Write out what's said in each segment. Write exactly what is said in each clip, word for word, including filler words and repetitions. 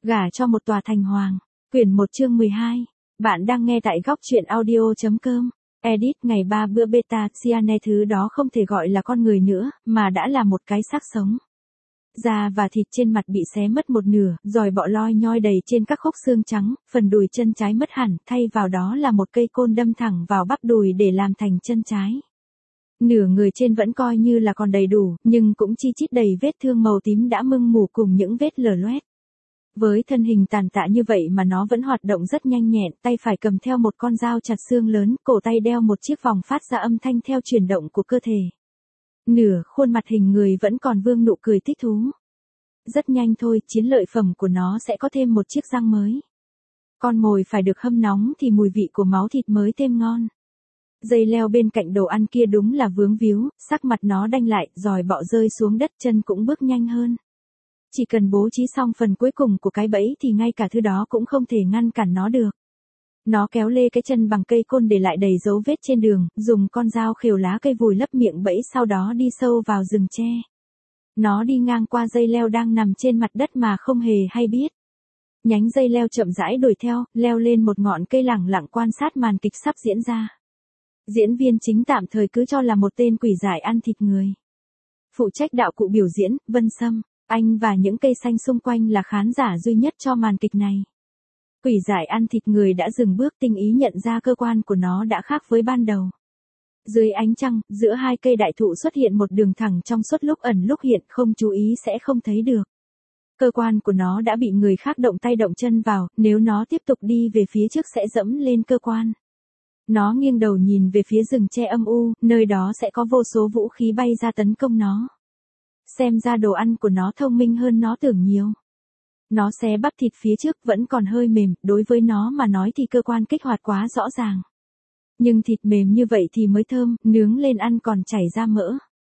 Gả cho một tòa thành hoàng. Quyển một chương mười hai. Bạn đang nghe tại góc truyện audio.com. Edit ngày ba bữa beta cyanide thứ đó không thể gọi là con người nữa, mà đã là một cái xác sống. Da và thịt trên mặt bị xé mất một nửa, giòi bọ loi nhoi đầy trên các khúc xương trắng, phần đùi chân trái mất hẳn, thay vào đó là một cây côn đâm thẳng vào bắp đùi để làm thành chân trái. Nửa người trên vẫn coi như là còn đầy đủ, nhưng cũng chi chít đầy vết thương màu tím đã mưng mủ cùng những vết lở loét. Với thân hình tàn tạ như vậy mà nó vẫn hoạt động rất nhanh nhẹn, tay phải cầm theo một con dao chặt xương lớn, cổ tay đeo một chiếc vòng phát ra âm thanh theo chuyển động của cơ thể. Nửa khuôn mặt hình người vẫn còn vương nụ cười thích thú. Rất nhanh thôi, chiến lợi phẩm của nó sẽ có thêm một chiếc răng mới. Con mồi phải được hâm nóng thì mùi vị của máu thịt mới thêm ngon. Dây leo bên cạnh đồ ăn kia đúng là vướng víu, sắc mặt nó đanh lại, giòi bọ rơi xuống đất, chân cũng bước nhanh hơn. Chỉ cần bố trí xong phần cuối cùng của cái bẫy thì ngay cả thứ đó cũng không thể ngăn cản nó được. Nó kéo lê cái chân bằng cây côn để lại đầy dấu vết trên đường, dùng con dao khều lá cây vùi lấp miệng bẫy, sau đó đi sâu vào rừng tre. Nó đi ngang qua dây leo đang nằm trên mặt đất mà không hề hay biết. Nhánh dây leo chậm rãi đuổi theo, leo lên một ngọn cây lẳng lặng quan sát màn kịch sắp diễn ra. Diễn viên chính tạm thời cứ cho là một tên quỷ dại ăn thịt người. Phụ trách đạo cụ biểu diễn, Vân Sâm, anh và những cây xanh xung quanh là khán giả duy nhất cho màn kịch này. Quỷ dại ăn thịt người đã dừng bước, tinh ý nhận ra cơ quan của nó đã khác với ban đầu. Dưới ánh trăng, giữa hai cây đại thụ xuất hiện một đường thẳng trong suốt, lúc ẩn lúc hiện, không chú ý sẽ không thấy được. Cơ quan của nó đã bị người khác động tay động chân vào, nếu nó tiếp tục đi về phía trước sẽ dẫm lên cơ quan. Nó nghiêng đầu nhìn về phía rừng tre âm u, nơi đó sẽ có vô số vũ khí bay ra tấn công nó. Xem ra đồ ăn của nó thông minh hơn nó tưởng nhiều. Nó xé bắp thịt phía trước vẫn còn hơi mềm, đối với nó mà nói thì cơ quan kích hoạt quá rõ ràng. Nhưng thịt mềm như vậy thì mới thơm, nướng lên ăn còn chảy ra mỡ.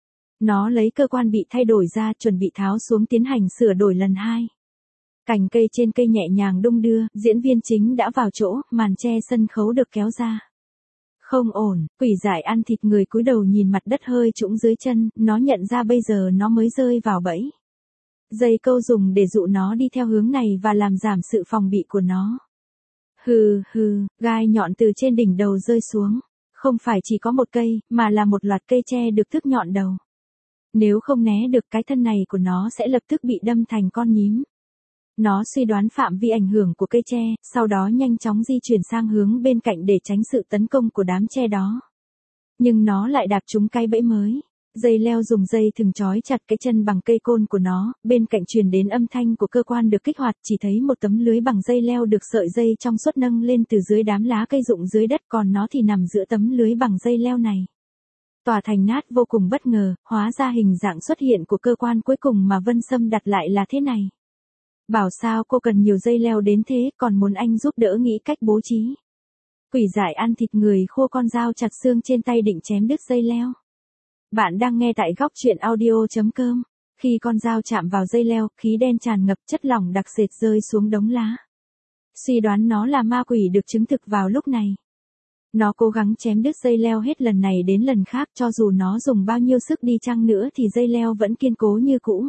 Nó lấy cơ quan bị thay đổi ra, chuẩn bị tháo xuống tiến hành sửa đổi lần hai. Cành cây trên cây nhẹ nhàng đung đưa, diễn viên chính đã vào chỗ, màn che sân khấu được kéo ra. Không ổn, quỷ dại ăn thịt người cúi đầu nhìn mặt đất hơi trũng dưới chân, nó nhận ra bây giờ nó mới rơi vào bẫy. Dây câu dùng để dụ nó đi theo hướng này và làm giảm sự phòng bị của nó. Hừ hừ, gai nhọn từ trên đỉnh đầu rơi xuống. Không phải chỉ có một cây, mà là một loạt cây tre được thước nhọn đầu. Nếu không né được, cái thân này của nó sẽ lập tức bị đâm thành con nhím. Nó suy đoán phạm vi ảnh hưởng của cây tre, sau đó nhanh chóng di chuyển sang hướng bên cạnh để tránh sự tấn công của đám tre đó. Nhưng nó lại đạp trúng cái bẫy mới. Dây leo dùng dây thừng trói chặt cái chân bằng cây côn của nó, bên cạnh truyền đến âm thanh của cơ quan được kích hoạt, chỉ thấy một tấm lưới bằng dây leo được sợi dây trong suốt nâng lên từ dưới đám lá cây rụng dưới đất, còn nó thì nằm giữa tấm lưới bằng dây leo này. Tòa thành nát vô cùng bất ngờ, hóa ra hình dạng xuất hiện của cơ quan cuối cùng mà Vân Sâm đặt lại là thế này. Bảo sao cô cần nhiều dây leo đến thế, còn muốn anh giúp đỡ nghĩ cách bố trí. Quỷ dại ăn thịt người khô con dao chặt xương trên tay định chém đứt dây leo. Bạn đang nghe tại góc truyện audio.com. Khi con dao chạm vào dây leo, khí đen tràn ngập, chất lỏng đặc sệt rơi xuống đống lá. Suy đoán nó là ma quỷ được chứng thực vào lúc này. Nó cố gắng chém đứt dây leo hết lần này đến lần khác, cho dù nó dùng bao nhiêu sức đi chăng nữa thì dây leo vẫn kiên cố như cũ.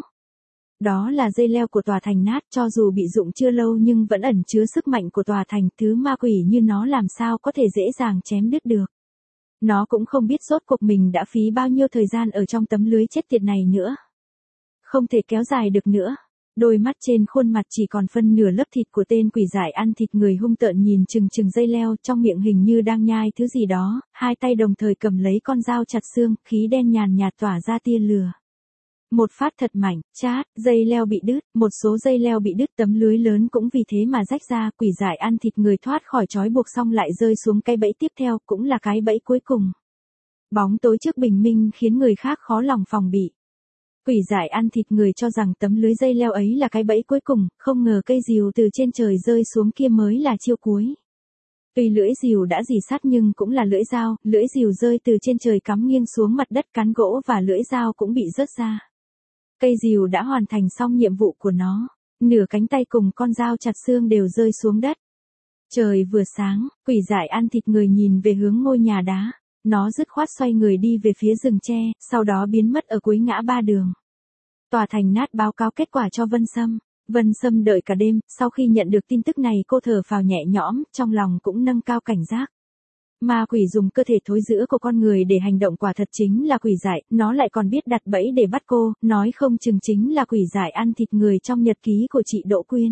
Đó là dây leo của tòa thành nát, cho dù bị rụng chưa lâu nhưng vẫn ẩn chứa sức mạnh của tòa thành, thứ ma quỷ như nó làm sao có thể dễ dàng chém đứt được. Nó cũng không biết rốt cuộc mình đã phí bao nhiêu thời gian ở trong tấm lưới chết tiệt này nữa. Không thể kéo dài được nữa. Đôi mắt trên khuôn mặt chỉ còn phân nửa lớp thịt của tên quỷ dại ăn thịt người hung tợn nhìn chừng chừng dây leo, trong miệng hình như đang nhai thứ gì đó, hai tay đồng thời cầm lấy con dao chặt xương, khí đen nhàn nhạt tỏa ra tia lửa. Một phát thật mạnh, chát, dây leo bị đứt, một số dây leo bị đứt, tấm lưới lớn cũng vì thế mà rách ra, quỷ dại ăn thịt người thoát khỏi trói buộc xong lại rơi xuống cái bẫy tiếp theo, cũng là cái bẫy cuối cùng. Bóng tối trước bình minh khiến người khác khó lòng phòng bị. Quỷ dại ăn thịt người cho rằng tấm lưới dây leo ấy là cái bẫy cuối cùng, không ngờ cây rìu từ trên trời rơi xuống kia mới là chiêu cuối. Tuy lưỡi rìu đã rỉ sắt nhưng cũng là lưỡi dao, lưỡi rìu rơi từ trên trời cắm nghiêng xuống mặt đất, cán gỗ và lưỡi dao cũng bị rớt ra. Cây rìu đã hoàn thành xong nhiệm vụ của nó, nửa cánh tay cùng con dao chặt xương đều rơi xuống đất. Trời vừa sáng, quỷ dại ăn thịt người nhìn về hướng ngôi nhà đá, nó dứt khoát xoay người đi về phía rừng tre, sau đó biến mất ở cuối ngã ba đường. Tòa thành nát báo cáo kết quả cho Vân Sâm. Vân Sâm đợi cả đêm, sau khi nhận được tin tức này cô thở phào nhẹ nhõm, trong lòng cũng nâng cao cảnh giác. Ma quỷ dùng cơ thể thối rữa của con người để hành động quả thật chính là quỷ dại, nó lại còn biết đặt bẫy để bắt cô, nói không chừng chính là quỷ dại ăn thịt người trong nhật ký của chị Đỗ Quyên.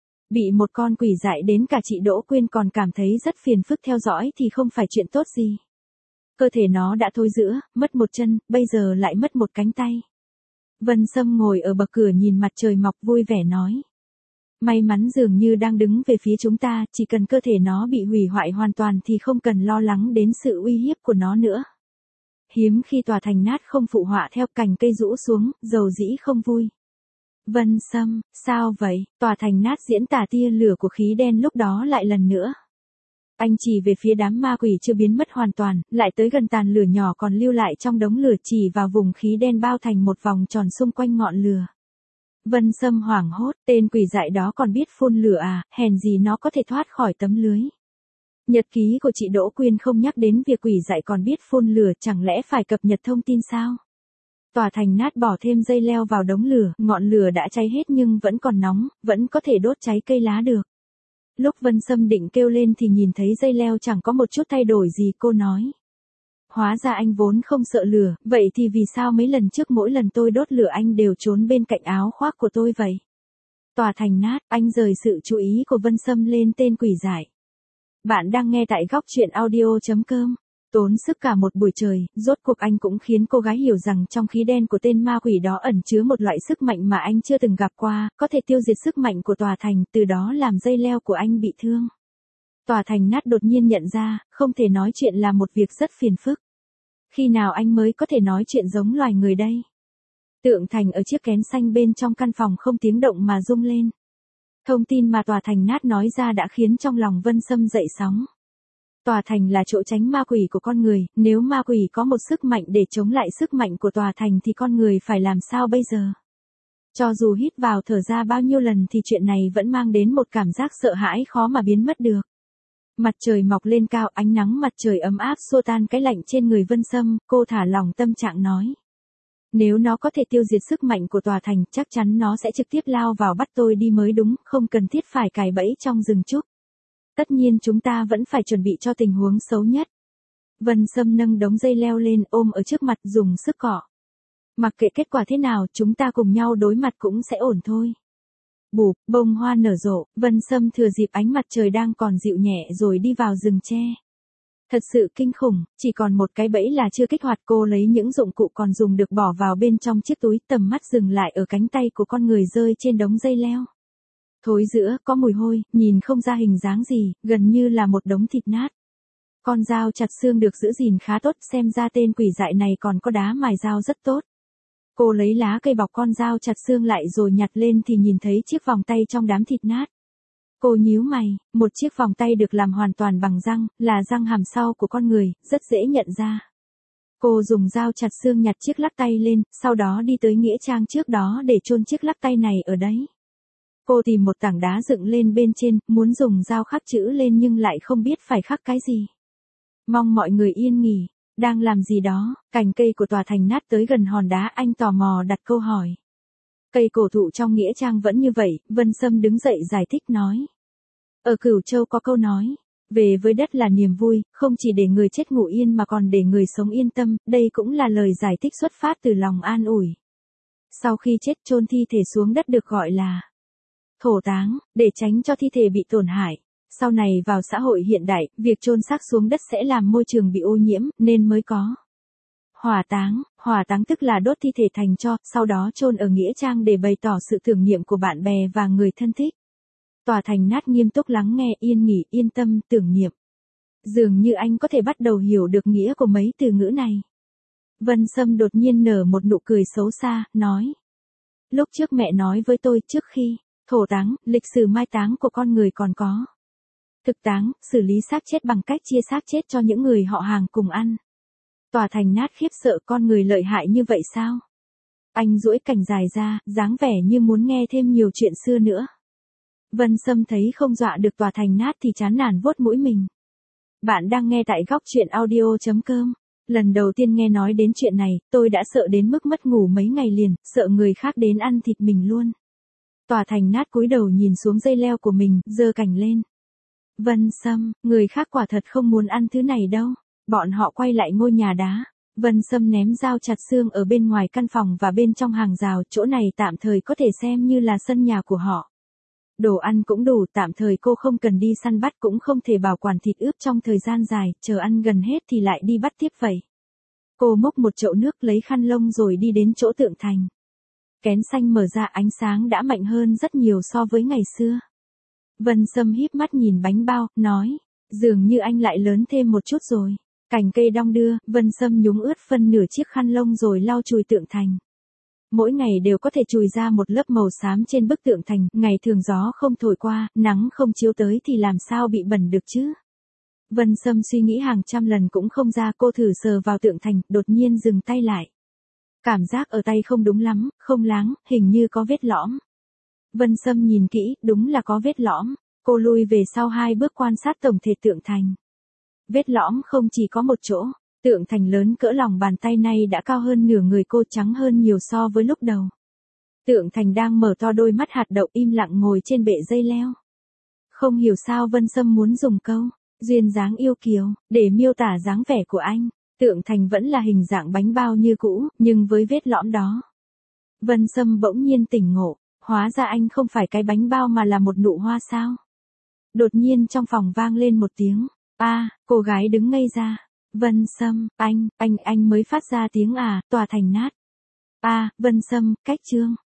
Bị một con quỷ dại đến cả chị Đỗ Quyên còn cảm thấy rất phiền phức theo dõi thì không phải chuyện tốt gì. Cơ thể nó đã thối rữa, mất một chân, bây giờ lại mất một cánh tay. Vân Sâm ngồi ở bậc cửa nhìn mặt trời mọc vui vẻ nói. May mắn dường như đang đứng về phía chúng ta, chỉ cần cơ thể nó bị hủy hoại hoàn toàn thì không cần lo lắng đến sự uy hiếp của nó nữa. Hiếm khi tòa thành nát không phụ họa theo cành cây rũ xuống, dầu dĩ không vui. Vân Sâm, sao vậy? Tòa thành nát diễn tả tia lửa của khí đen lúc đó lại lần nữa. Anh chỉ về phía đám ma quỷ chưa biến mất hoàn toàn, lại tới gần tàn lửa nhỏ còn lưu lại trong đống lửa chỉ vào vùng khí đen bao thành một vòng tròn xung quanh ngọn lửa. Vân Sâm hoảng hốt, tên quỷ dại đó còn biết phun lửa à, hèn gì nó có thể thoát khỏi tấm lưới. Nhật ký của chị Đỗ Quyên không nhắc đến việc quỷ dại còn biết phun lửa, chẳng lẽ phải cập nhật thông tin sao? Tòa thành nát bỏ thêm dây leo vào đống lửa, ngọn lửa đã cháy hết nhưng vẫn còn nóng, vẫn có thể đốt cháy cây lá được. Lúc Vân Sâm định kêu lên thì nhìn thấy dây leo chẳng có một chút thay đổi gì, cô nói. Hóa ra anh vốn không sợ lửa, vậy thì vì sao mấy lần trước mỗi lần tôi đốt lửa anh đều trốn bên cạnh áo khoác của tôi vậy? Tòa thành nát, anh rời sự chú ý của Vân Sâm lên tên quỷ dại. Bạn đang nghe tại góc truyện audio chấm com. Tốn sức cả một buổi trời, rốt cuộc anh cũng khiến cô gái hiểu rằng trong khí đen của tên ma quỷ đó ẩn chứa một loại sức mạnh mà anh chưa từng gặp qua, có thể tiêu diệt sức mạnh của tòa thành, từ đó làm dây leo của anh bị thương. Tòa thành nát đột nhiên nhận ra, không thể nói chuyện là một việc rất phiền phức. Khi nào anh mới có thể nói chuyện giống loài người đây? Tượng thành ở chiếc kén xanh bên trong căn phòng không tiếng động mà rung lên. Thông tin mà tòa thành nát nói ra đã khiến trong lòng Vân Sâm dậy sóng. Tòa thành là chỗ tránh ma quỷ của con người, nếu ma quỷ có một sức mạnh để chống lại sức mạnh của tòa thành thì con người phải làm sao bây giờ? Cho dù hít vào thở ra bao nhiêu lần thì chuyện này vẫn mang đến một cảm giác sợ hãi khó mà biến mất được. Mặt trời mọc lên cao, ánh nắng mặt trời ấm áp xua tan cái lạnh trên người Vân Sâm, cô thả lòng tâm trạng nói. Nếu nó có thể tiêu diệt sức mạnh của tòa thành, chắc chắn nó sẽ trực tiếp lao vào bắt tôi đi mới đúng, không cần thiết phải cài bẫy trong rừng trúc. Tất nhiên chúng ta vẫn phải chuẩn bị cho tình huống xấu nhất. Vân Sâm nâng đống dây leo lên ôm ở trước mặt dùng sức cọ. Mặc kệ kết quả thế nào chúng ta cùng nhau đối mặt cũng sẽ ổn thôi. Bụp, bông hoa nở rộ, Vân Sâm thừa dịp ánh mặt trời đang còn dịu nhẹ rồi đi vào rừng tre. Thật sự kinh khủng, chỉ còn một cái bẫy là chưa kích hoạt, cô lấy những dụng cụ còn dùng được bỏ vào bên trong chiếc túi, tầm mắt dừng lại ở cánh tay của con người rơi trên đống dây leo. Thối rữa, có mùi hôi, nhìn không ra hình dáng gì, gần như là một đống thịt nát. Con dao chặt xương được giữ gìn khá tốt, xem ra tên quỷ dại này còn có đá mài dao rất tốt. Cô lấy lá cây bọc con dao chặt xương lại rồi nhặt lên thì nhìn thấy chiếc vòng tay trong đám thịt nát. Cô nhíu mày, một chiếc vòng tay được làm hoàn toàn bằng răng, là răng hàm sau của con người, rất dễ nhận ra. Cô dùng dao chặt xương nhặt chiếc lắc tay lên, sau đó đi tới nghĩa trang trước đó để chôn chiếc lắc tay này ở đấy. Cô tìm một tảng đá dựng lên bên trên, muốn dùng dao khắc chữ lên nhưng lại không biết phải khắc cái gì. Mong mọi người yên nghỉ. Đang làm gì đó, cành cây của tòa thành nát tới gần hòn đá, anh tò mò đặt câu hỏi. Cây cổ thụ trong nghĩa trang vẫn như vậy, Vân Sâm đứng dậy giải thích nói. Ở Cửu Châu có câu nói, về với đất là niềm vui, không chỉ để người chết ngủ yên mà còn để người sống yên tâm, đây cũng là lời giải thích xuất phát từ lòng an ủi. Sau khi chết chôn thi thể xuống đất được gọi là thổ táng, để tránh cho thi thể bị tổn hại. Sau này vào xã hội hiện đại, việc chôn xác xuống đất sẽ làm môi trường bị ô nhiễm, nên mới có hỏa táng. Hỏa táng tức là đốt thi thể thành tro, sau đó chôn ở nghĩa trang để bày tỏ sự tưởng niệm của bạn bè và người thân thích. Tòa thành nát nghiêm túc lắng nghe, yên nghỉ, yên tâm, tưởng niệm. Dường như anh có thể bắt đầu hiểu được nghĩa của mấy từ ngữ này. Vân Sâm đột nhiên nở một nụ cười xấu xa, nói. Lúc trước mẹ nói với tôi, trước khi thổ táng, lịch sử mai táng của con người còn có thực táng, xử lý xác chết bằng cách chia xác chết cho những người họ hàng cùng ăn. Tòa thành nát khiếp sợ, con người lợi hại như vậy sao? Anh duỗi cành dài ra, dáng vẻ như muốn nghe thêm nhiều chuyện xưa nữa. Vân Sâm thấy không dọa được tòa thành nát thì chán nản vuốt mũi mình. Bạn đang nghe tại góc truyện audio chấm com. Lần đầu tiên nghe nói đến chuyện này, tôi đã sợ đến mức mất ngủ mấy ngày liền, sợ người khác đến ăn thịt mình luôn. Tòa Thành nát cúi đầu nhìn xuống dây leo của mình, giơ cành lên. Vân Sâm, người khác quả thật không muốn ăn thứ này đâu. Bọn họ quay lại ngôi nhà đá. Vân Sâm ném dao chặt xương ở bên ngoài căn phòng và bên trong hàng rào, chỗ này tạm thời có thể xem như là sân nhà của họ. Đồ ăn cũng đủ, tạm thời cô không cần đi săn bắt, cũng không thể bảo quản thịt ướp trong thời gian dài, chờ ăn gần hết thì lại đi bắt tiếp vậy. Cô múc một chậu nước, lấy khăn lông rồi đi đến chỗ tượng thành. Kén xanh mở ra, ánh sáng đã mạnh hơn rất nhiều so với ngày xưa. Vân Sâm híp mắt nhìn bánh bao, nói, dường như anh lại lớn thêm một chút rồi. Cành cây đong đưa, Vân Sâm nhúng ướt phân nửa chiếc khăn lông rồi lau chùi tượng thành. Mỗi ngày đều có thể chùi ra một lớp màu xám trên bức tượng thành, ngày thường gió không thổi qua, nắng không chiếu tới thì làm sao bị bẩn được chứ. Vân Sâm suy nghĩ hàng trăm lần cũng không ra, cô thử sờ vào tượng thành, đột nhiên dừng tay lại. Cảm giác ở tay không đúng lắm, không láng, hình như có vết lõm. Vân Sâm nhìn kỹ, đúng là có vết lõm. Cô lui về sau hai bước quan sát tổng thể tượng thành. Vết lõm không chỉ có một chỗ, tượng thành lớn cỡ lòng bàn tay này đã cao hơn nửa người cô, trắng hơn nhiều so với lúc đầu. Tượng thành đang mở to đôi mắt hạt đậu, im lặng ngồi trên bệ dây leo. Không hiểu sao Vân Sâm muốn dùng câu duyên dáng yêu kiều để miêu tả dáng vẻ của anh. Tượng thành vẫn là hình dạng bánh bao như cũ, nhưng với vết lõm đó. Vân Sâm bỗng nhiên tỉnh ngộ, hóa ra anh không phải cái bánh bao mà là một nụ hoa sao. Đột nhiên trong phòng vang lên một tiếng, a, à, cô gái đứng ngây ra. Vân Sâm, anh, anh, anh mới phát ra tiếng à, tòa thành nát. A, à, Vân Sâm, cách chương.